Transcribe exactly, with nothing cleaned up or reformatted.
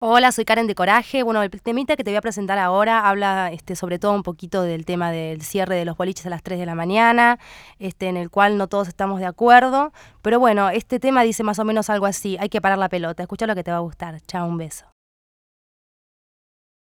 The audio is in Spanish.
Hola, soy Karen de Coraje. Bueno, el temita que te voy a presentar ahora habla este, sobre todo un poquito del tema del cierre de los boliches a las tres de la mañana, este, en el cual no todos estamos de acuerdo. Pero bueno, este tema dice más o menos algo así: hay que parar la pelota. Escucha lo que te va a gustar. Chao, un beso.